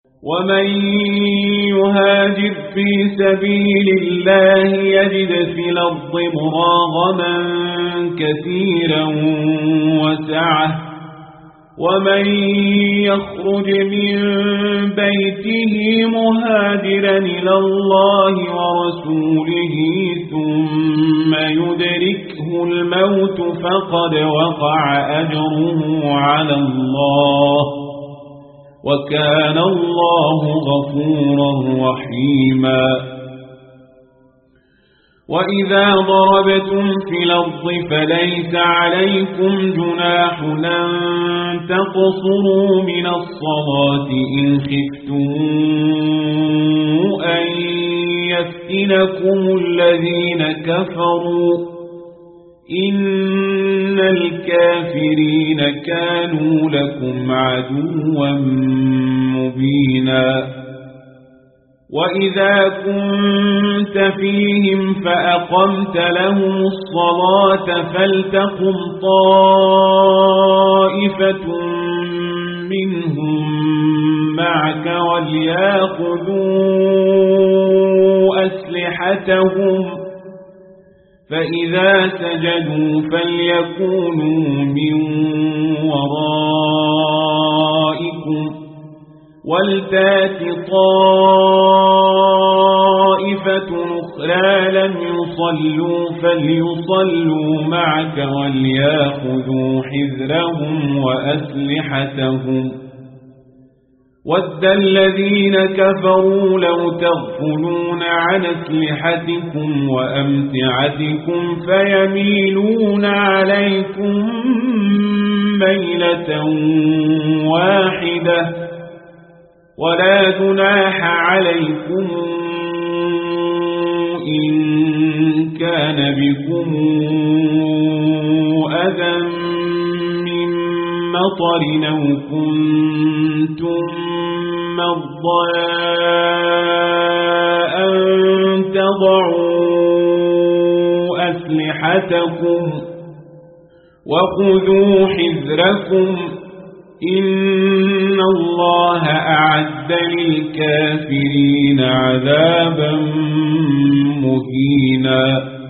ومن يهاجر في سبيل الله يجد في الأرض مراغما كثيرا وسعة ومن يخرج من بيته مهاجرا إلى الله ورسوله ثم يدركه الموت فقد وقع أجره على الله وكان الله غفورا رحيما وإذا ضربتم في الأرض فليس عليكم جناح أن تقصروا من الصلاة إن خفتم أن يفتنكم الذين كفروا إن الكافرين كانوا لكم عدوا مبينا وإذا كنت فيهم فأقمت لهم الصلاة فلتقم طائفة منهم معك وليأخذوا أسلحتهم فإذا سجدوا فليكونوا من ورائكم ولتات طائفة أخرى لم يصلوا فليصلوا معك وليأخذوا حذرهم وأسلحتهم ود الذين كفروا لو تغفلون عن أسلحتكم وأمتعتكم فيميلون عليكم ميلة واحدة ولا جناح عليكم إن كان بكم أذى من مطر أو كنتم مرضى أن تضعوا أسلحتكم وخذوا حذركم إن الله أعد للكافرين عذابا مهينا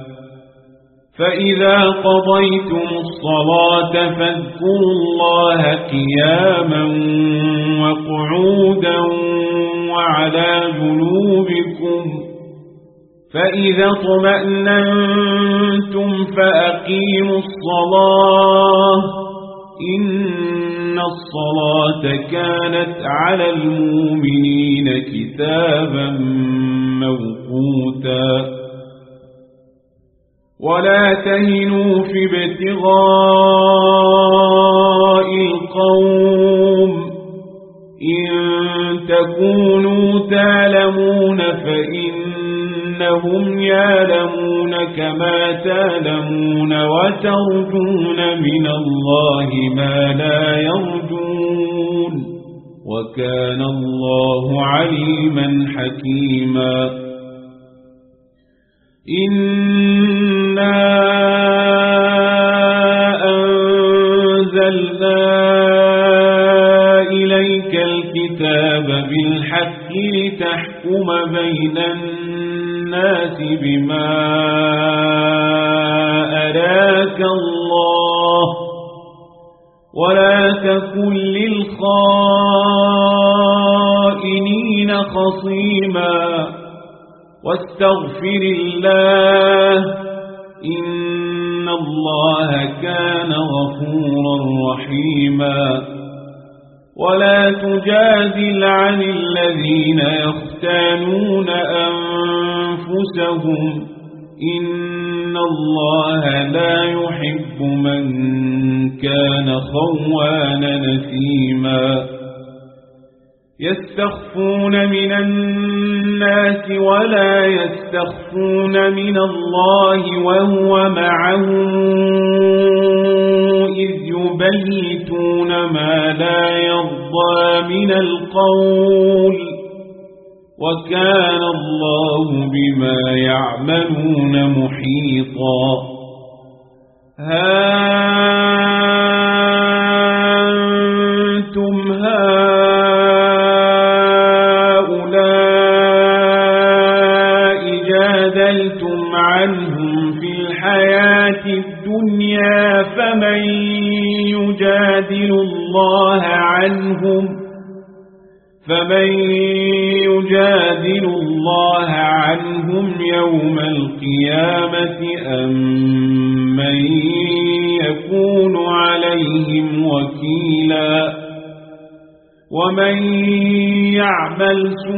فإذا قضيتم الصلاة فاذكروا الله قياما وقعودا وعلى جنوبكم فإذا اطمأننتم فأقيموا الصلاة إن الصلاة كانت على المؤمنين كتابا موقوتا ولا تهنوا في ابتغاء القوم إن تكونوا تعلمون فإنهم يعلمون كما تعلمون وترجون من الله ما لا يرجون وكان الله عليما حكيما إنا أنزلنا إليك الكتاب بالحق لتحكم بين الناس بما أراك الله ولا تكن للخائنين خصيما واستغفر الله إن الله كان غفورا رحيما ولا تجادل عن الذين يختانون أنفسهم إن الله لا يحب من كان خوانا نثيما يستخفون من الناس ولا يستخفون من الله وهو معهم إذ يبيتون ما لا يرضى من القول وكان الله بما يعملون محيطا أنتم فمن يجادل الله عنهم يوم القيامة أم من يكون عليهم وكيلا ومن يعمل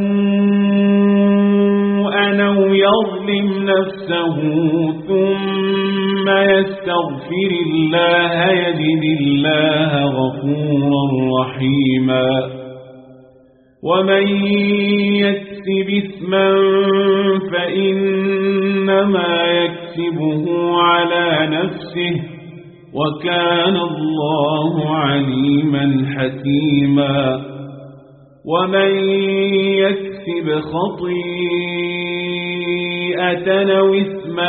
سوءا أو يظلم نفسه ثم يستغفر الله يجد الله غفورا رحيما ومن يكسب إثما فإنما يكسبه على نفسه وكان الله عليما حكيما ومن يكسب خطيئة أو إثما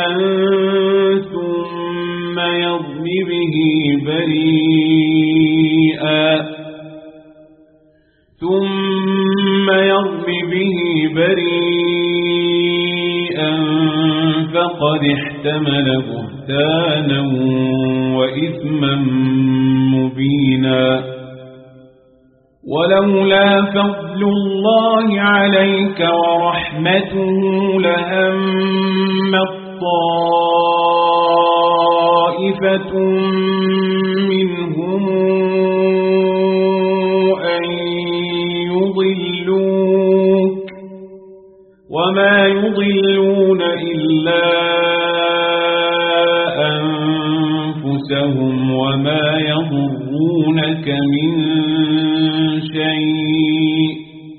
ثم يرم به بريئا فقد احتمل بهتانا وإثما مبينا ولولا فضل الله عليك ورحمته لهمت طائفة منهم أن يضلوك وما يضلون إلا أنفسهم وما يضرونك من شيء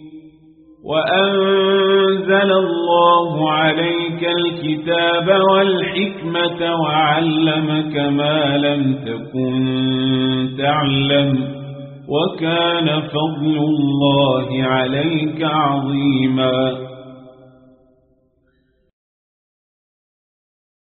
وأنزل الله عليك الكتاب والحكمة وعلمك ما لم تكن تعلم وكان فضل الله عليك عظيما